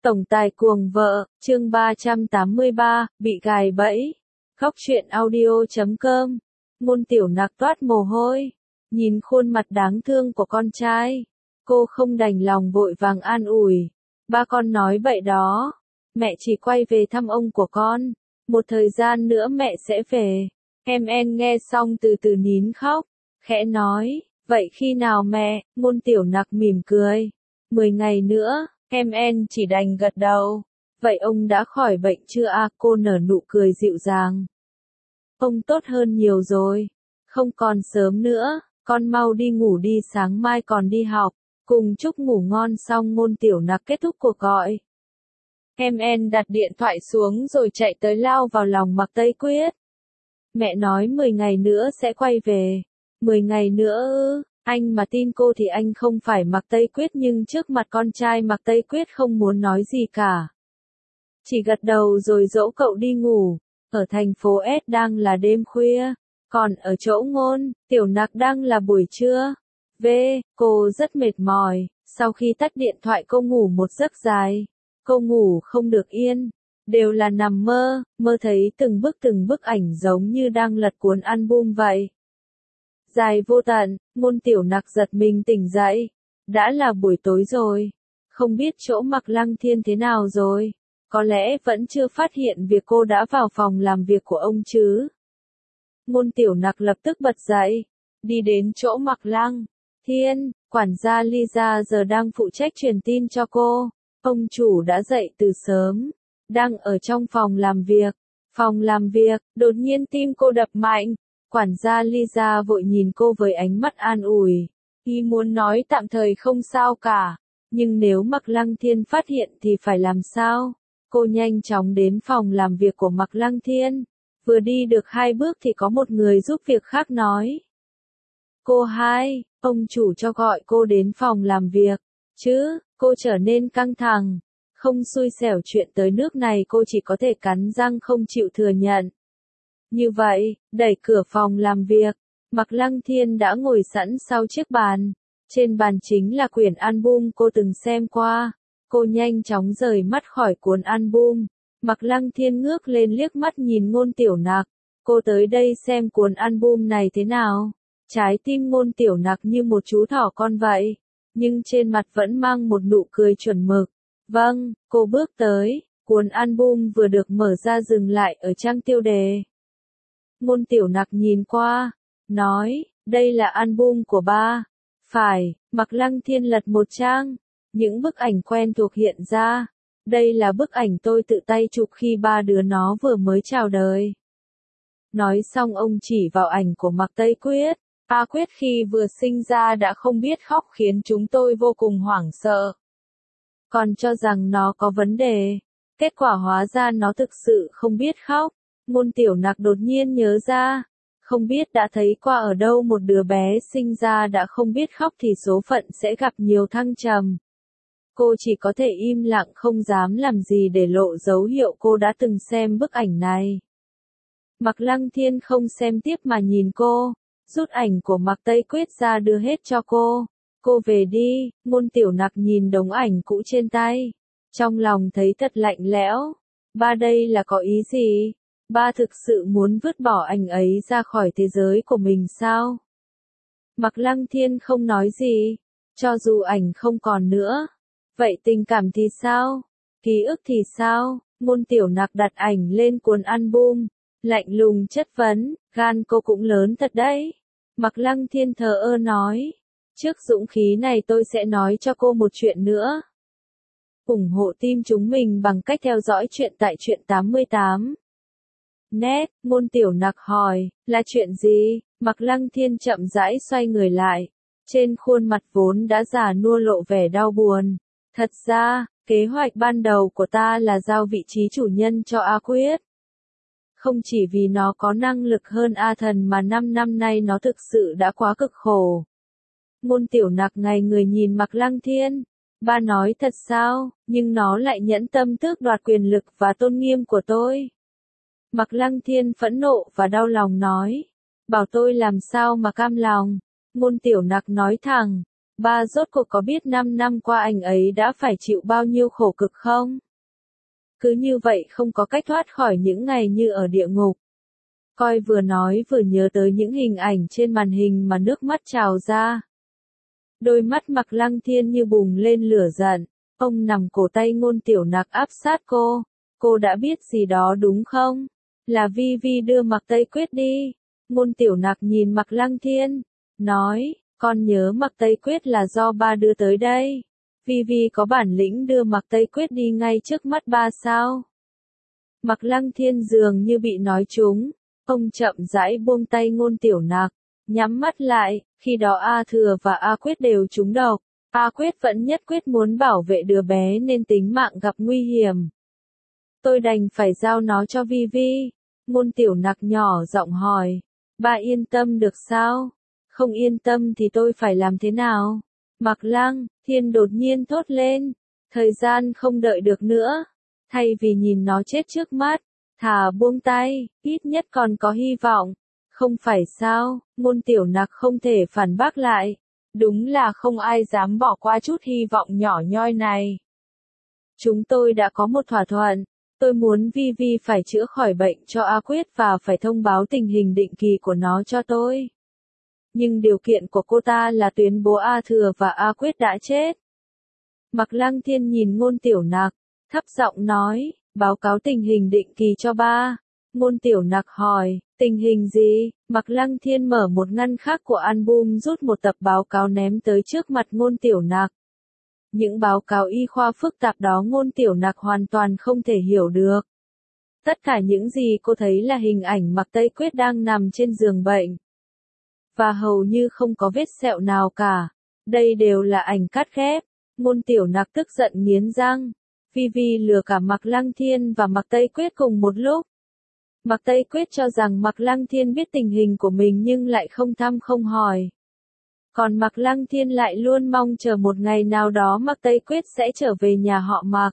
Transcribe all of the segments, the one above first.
Tổng tài cuồng vợ, chương 383, bị gài bẫy. Khóc chuyện audio.com. Ngôn Tiểu Nặc toát mồ hôi, nhìn khuôn mặt đáng thương của con trai. Cô không đành lòng vội vàng an ủi. Ba con nói vậy đó. Mẹ chỉ quay về thăm ông của con. Một thời gian nữa mẹ sẽ về. En nghe xong từ từ nín khóc, khẽ nói, vậy khi nào mẹ? Ngôn Tiểu Nặc mỉm cười. 10 ngày nữa. En chỉ đành gật đầu. Vậy ông đã khỏi bệnh chưa à? Cô nở nụ cười dịu dàng. Ông tốt hơn nhiều rồi. Không còn sớm nữa, con mau đi ngủ đi, sáng mai còn đi học. Cùng chúc ngủ ngon xong Ngôn Tiểu Nặc kết thúc cuộc gọi. En đặt điện thoại xuống rồi chạy tới lao vào lòng Mạc Tây Quyết. Mẹ nói 10 ngày nữa sẽ quay về. 10 ngày nữa ư? Anh mà tin cô thì anh không phải Mạc Tây Quyết, nhưng trước mặt con trai Mạc Tây Quyết không muốn nói gì cả. Chỉ gật đầu rồi dỗ cậu đi ngủ. Ở thành phố S đang là đêm khuya, còn ở chỗ Ngôn Tiểu Nặc đang là buổi trưa. Cô rất mệt mỏi, sau khi tắt điện thoại cô ngủ một giấc dài. Cô ngủ không được yên, đều là nằm mơ, mơ thấy từng bức ảnh giống như đang lật cuốn album vậy. Dài vô tận, Ngôn Tiểu Nặc giật mình tỉnh dậy. Đã là buổi tối rồi. Không biết chỗ Mạc Lăng Thiên thế nào rồi. Có lẽ vẫn chưa phát hiện việc cô đã vào phòng làm việc của ông chứ. Ngôn Tiểu Nặc lập tức bật dậy, đi đến chỗ Mạc Lăng Thiên. Quản gia Lisa giờ đang phụ trách truyền tin cho cô. Ông chủ đã dậy từ sớm, đang ở trong phòng làm việc. Phòng làm việc, đột nhiên tim cô đập mạnh. Quản gia Lisa vội nhìn cô với ánh mắt an ủi. Y muốn nói tạm thời không sao cả, nhưng nếu Mạc Lăng Thiên phát hiện thì phải làm sao? Cô nhanh chóng đến phòng làm việc của Mạc Lăng Thiên. Vừa đi được 2 bước thì có một người giúp việc khác nói. Cô hai, ông chủ cho gọi cô đến phòng làm việc. Chứ, cô trở nên căng thẳng. Không xui xẻo chuyện tới nước này cô chỉ có thể cắn răng không chịu thừa nhận. Như vậy, đẩy cửa phòng làm việc, Mạc Lăng Thiên đã ngồi sẵn sau chiếc bàn. Trên bàn chính là quyển album cô từng xem qua. Cô nhanh chóng rời mắt khỏi cuốn album. Mạc Lăng Thiên ngước lên liếc mắt nhìn Ngôn Tiểu Nặc. Cô tới đây xem cuốn album này thế nào? Trái tim Ngôn Tiểu Nặc như một chú thỏ con vậy, nhưng trên mặt vẫn mang một nụ cười chuẩn mực. Vâng, cô bước tới, cuốn album vừa được mở ra dừng lại ở trang tiêu đề. Ngôn Tiểu Nặc nhìn qua, nói, đây là album của ba. Phải, Mạc Lăng Thiên lật một trang, những bức ảnh quen thuộc hiện ra. Đây là bức ảnh tôi tự tay chụp khi ba đứa nó vừa mới chào đời. Nói xong ông chỉ vào ảnh của Mạc Tây Quyết. A Quyết khi vừa sinh ra đã không biết khóc khiến chúng tôi vô cùng hoảng sợ. Còn cho rằng nó có vấn đề. Kết quả hóa ra nó thực sự không biết khóc. Ngôn Tiểu Nặc đột nhiên nhớ ra. Không biết đã thấy qua ở đâu một đứa bé sinh ra đã không biết khóc thì số phận sẽ gặp nhiều thăng trầm. Cô chỉ có thể im lặng không dám làm gì để lộ dấu hiệu cô đã từng xem bức ảnh này. Mạc Lăng Thiên không xem tiếp mà nhìn cô, rút ảnh của Mạc Tây Quyết ra đưa hết cho cô. Cô về đi. Ngôn Tiểu Nặc nhìn đống ảnh cũ trên tay. Trong lòng thấy thật lạnh lẽo. Ba đây là có ý gì? Ba thực sự muốn vứt bỏ ảnh ấy ra khỏi thế giới của mình sao? Mạc Lăng Thiên không nói gì. Cho dù ảnh không còn nữa. Vậy tình cảm thì sao? Ký ức thì sao? Ngôn Tiểu Nặc đặt ảnh lên cuốn album. Lạnh lùng chất vấn, gan cô cũng lớn thật đấy. Mạc Lăng Thiên thờ ơ nói. Trước dũng khí này tôi sẽ nói cho cô một chuyện nữa. ủng hộ team chúng mình bằng cách theo dõi chuyện tại Truyện 88. Net, Ngôn Tiểu Nặc hỏi, là chuyện gì? Mạc Lăng Thiên chậm rãi xoay người lại. Trên khuôn mặt vốn đã già nua lộ vẻ đau buồn. Thật ra, kế hoạch ban đầu của ta là giao vị trí chủ nhân cho A Quyết. Không chỉ vì nó có năng lực hơn A Thần mà 5 năm nay nó thực sự đã quá cực khổ. Ngôn Tiểu Nặc ngày người nhìn Mạc Lăng Thiên. Ba nói thật sao, nhưng nó lại nhẫn tâm tước đoạt quyền lực và tôn nghiêm của tôi. Mạc Lăng Thiên phẫn nộ và đau lòng nói. Bảo tôi làm sao mà cam lòng. Ngôn Tiểu Nặc nói thẳng. Ba rốt cuộc có biết 5 năm qua anh ấy đã phải chịu bao nhiêu khổ cực không? Cứ như vậy không có cách thoát khỏi những ngày như ở địa ngục. Coi vừa nói vừa nhớ tới những hình ảnh trên màn hình mà nước mắt trào ra. Đôi mắt Mạc Lăng Thiên như bùng lên lửa giận, ông nằm cổ tay Ngôn Tiểu Nặc áp sát cô. Cô đã biết gì đó đúng không? Là Vi Vi đưa Mạc Tây Quyết đi. Ngôn Tiểu Nặc nhìn Mạc Lăng Thiên, nói, con nhớ Mạc Tây Quyết là do ba đưa tới đây. Vi Vi có bản lĩnh đưa Mạc Tây Quyết đi ngay trước mắt ba sao? Mạc Lăng Thiên dường như bị nói trúng, ông chậm rãi buông tay Ngôn Tiểu Nặc, nhắm mắt lại, khi đó A Thừa và A Quyết đều trúng độc. A Quyết vẫn nhất quyết muốn bảo vệ đứa bé nên tính mạng gặp nguy hiểm. Tôi đành phải giao nó cho Vi Vi. Ngôn Tiểu Nặc nhỏ giọng hỏi, ba yên tâm được sao? Không yên tâm thì tôi phải làm thế nào? Mạc Lăng Thiên đột nhiên thốt lên, thời gian không đợi được nữa. Thay vì nhìn nó chết trước mắt, thà buông tay, ít nhất còn có hy vọng. Không phải sao? Ngôn Tiểu Nặc không thể phản bác lại. Đúng là không ai dám bỏ qua chút hy vọng nhỏ nhoi này. Chúng tôi đã có một thỏa thuận. Tôi muốn Vi Vi phải chữa khỏi bệnh cho A Quyết và phải thông báo tình hình định kỳ của nó cho tôi. Nhưng điều kiện của cô ta là tuyên bố A Thừa và A Quyết đã chết. Mạc Lăng Thiên nhìn Ngôn Tiểu Nặc, thấp giọng nói, báo cáo tình hình định kỳ cho ba. Ngôn Tiểu Nặc hỏi, tình hình gì? Mạc Lăng Thiên mở một ngăn khác của album rút một tập báo cáo ném tới trước mặt Ngôn Tiểu Nặc. Những báo cáo y khoa phức tạp đó Ngôn Tiểu Nặc hoàn toàn không thể hiểu được. Tất cả những gì cô thấy là hình ảnh Mạc Tây Quyết đang nằm trên giường bệnh. Và hầu như không có vết sẹo nào cả. Đây đều là ảnh cắt ghép. Ngôn Tiểu Nặc tức giận nghiến răng. Vi Vi lừa cả Mạc Lăng Thiên và Mạc Tây Quyết cùng một lúc. Mạc Tây Quyết cho rằng Mạc Lăng Thiên biết tình hình của mình nhưng lại không thăm không hỏi. Còn Mạc Lăng Thiên lại luôn mong chờ một ngày nào đó Mạc Tây Quyết sẽ trở về nhà họ Mạc.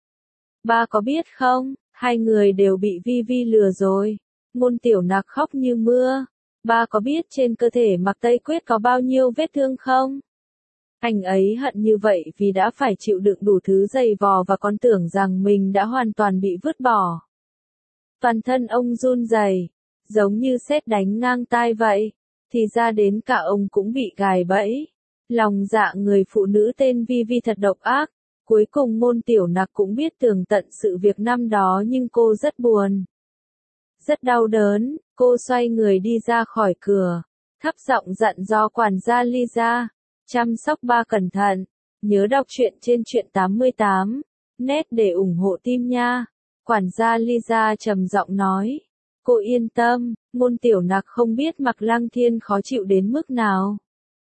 Ba có biết không, hai người đều bị Vi Vi lừa rồi. Ngôn Tiểu Nặc khóc như mưa. Ba có biết trên cơ thể Mạc Tây Quyết có bao nhiêu vết thương không? Anh ấy hận như vậy vì đã phải chịu đựng đủ thứ dày vò và còn tưởng rằng mình đã hoàn toàn bị vứt bỏ. Toàn thân ông run rẩy, giống như sét đánh ngang tai vậy. Thì ra đến cả ông cũng bị gài bẫy. Lòng dạ người phụ nữ tên Vi Vi thật độc ác. Cuối cùng Ngôn Tiểu Nặc cũng biết tường tận sự việc năm đó nhưng cô rất buồn. Rất đau đớn, cô xoay người đi ra khỏi cửa. Thấp giọng dặn dò quản gia Lisa. Chăm sóc ba cẩn thận. Nhớ đọc truyện trên truyện 88. Net để ủng hộ team nha. Quản gia Lisa trầm giọng nói. Cô yên tâm, Ngôn Tiểu Nặc không biết Mạc Lăng Thiên khó chịu đến mức nào.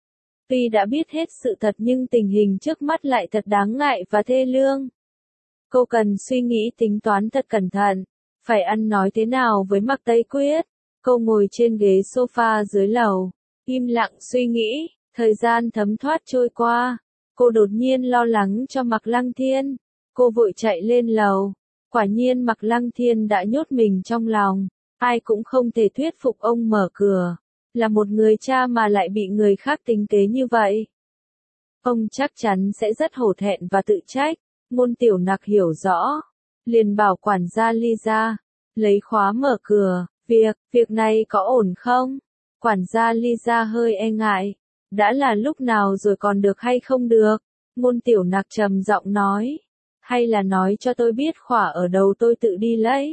Tuy đã biết hết sự thật nhưng tình hình trước mắt lại thật đáng ngại và thê lương. Cô cần suy nghĩ tính toán thật cẩn thận. Phải ăn nói thế nào với Mạc Tây Quyết? Cô ngồi trên ghế sofa dưới lầu, im lặng suy nghĩ. Thời gian thấm thoát trôi qua. Cô đột nhiên lo lắng cho Mạc Lăng Thiên. Cô vội chạy lên lầu. Quả nhiên Mạc Lăng Thiên đã nhốt mình trong lòng. Ai cũng không thể thuyết phục ông mở cửa. Là một người cha mà lại bị người khác tính kế như vậy. Ông chắc chắn sẽ rất hổ thẹn và tự trách. Ngôn Tiểu Nặc hiểu rõ. Liền bảo quản gia Lisa. Lấy khóa mở cửa. Việc này có ổn không? Quản gia Lisa hơi e ngại. Đã là lúc nào rồi còn được hay không được? Ngôn Tiểu Nặc trầm giọng nói. Hay là nói cho tôi biết khóa ở đâu tôi tự đi lấy?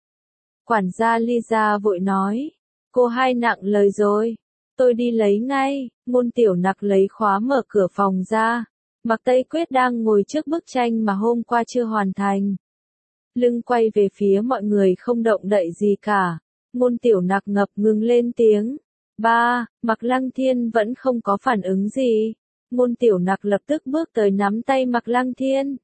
Quản gia Lisa vội nói. Cô hai nặng lời rồi. Tôi đi lấy ngay. Ngôn Tiểu Nặc lấy khóa mở cửa phòng ra. Mạc Tây Quyết đang ngồi trước bức tranh mà hôm qua chưa hoàn thành. Lưng quay về phía mọi người không động đậy gì cả. Ngôn Tiểu Nặc ngập ngừng lên tiếng. Ba, Mạc Lăng Thiên vẫn không có phản ứng gì. Ngôn Tiểu Nặc lập tức bước tới nắm tay Mạc Lăng Thiên.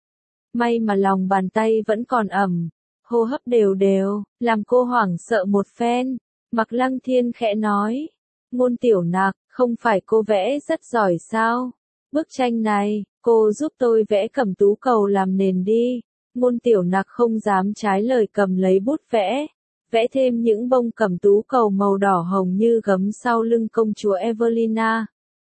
May mà lòng bàn tay vẫn còn ẩm, hô hấp đều đều, làm cô hoảng sợ một phen. Mạc Lăng Thiên khẽ nói. Ngôn Tiểu Nặc, không phải cô vẽ rất giỏi sao? Bức tranh này, cô giúp tôi vẽ Cẩm Tú Cầu làm nền đi. Ngôn Tiểu Nặc không dám trái lời cầm lấy bút vẽ. Vẽ thêm những bông cẩm tú cầu màu đỏ hồng như gấm sau lưng công chúa Evelina.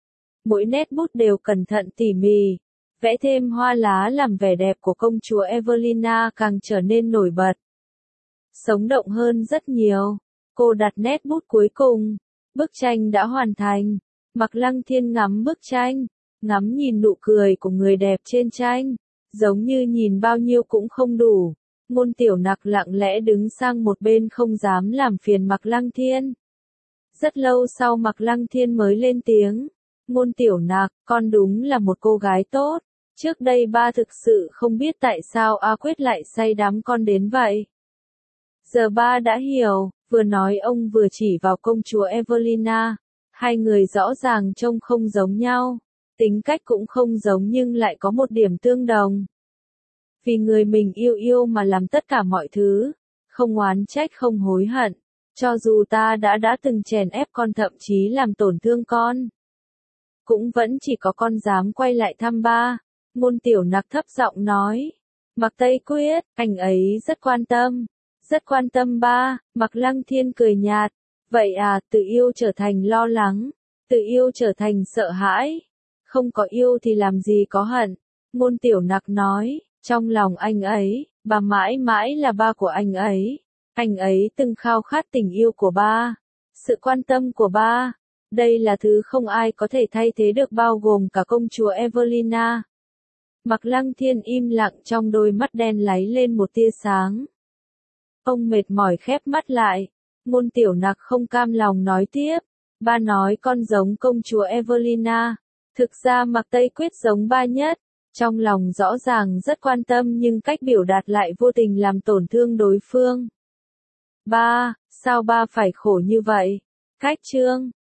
mỗi nét bút đều cẩn thận tỉ mỉ, vẽ thêm hoa lá làm vẻ đẹp của công chúa Evelina càng trở nên nổi bật. Sống động hơn rất nhiều. Cô đặt nét bút cuối cùng. Bức tranh đã hoàn thành. Mạc Lăng Thiên ngắm bức tranh, ngắm nhìn nụ cười của người đẹp trên tranh, giống như nhìn bao nhiêu cũng không đủ. Ngôn Tiểu Nặc lặng lẽ đứng sang một bên không dám làm phiền Mạc Lăng Thiên. Rất lâu sau Mạc Lăng Thiên mới lên tiếng. Ngôn Tiểu Nặc, con đúng là một cô gái tốt. Trước đây ba thực sự không biết tại sao A Quyết lại say đắm con đến vậy. Giờ ba đã hiểu, vừa nói ông vừa chỉ vào công chúa Evelina. Hai người rõ ràng trông không giống nhau, tính cách cũng không giống nhưng lại có một điểm tương đồng. Vì người mình yêu yêu mà làm tất cả mọi thứ, không oán trách không hối hận, cho dù ta đã từng chèn ép con thậm chí làm tổn thương con. Cũng vẫn chỉ có con dám quay lại thăm ba. Ngôn Tiểu Nặc thấp giọng nói. Mạc Tây Quyết, anh ấy rất quan tâm ba. Mạc Lăng Thiên cười nhạt. Vậy à, từ yêu trở thành lo lắng, từ yêu trở thành sợ hãi. Không có yêu thì làm gì có hận. Ngôn Tiểu Nặc nói, trong lòng anh ấy, ba mãi mãi là ba của anh ấy. Anh ấy từng khao khát tình yêu của ba, sự quan tâm của ba. Đây là thứ không ai có thể thay thế được bao gồm cả công chúa Evelina. Mạc Lăng Thiên im lặng trong đôi mắt đen láy lên một tia sáng. Ông mệt mỏi khép mắt lại. Ngôn Tiểu Nặc không cam lòng nói tiếp. Ba nói con giống công chúa Evelina. Thực ra Mạc Tây Quyết giống ba nhất. Trong lòng rõ ràng rất quan tâm nhưng cách biểu đạt lại vô tình làm tổn thương đối phương. Ba, sao ba phải khổ như vậy? Cách chương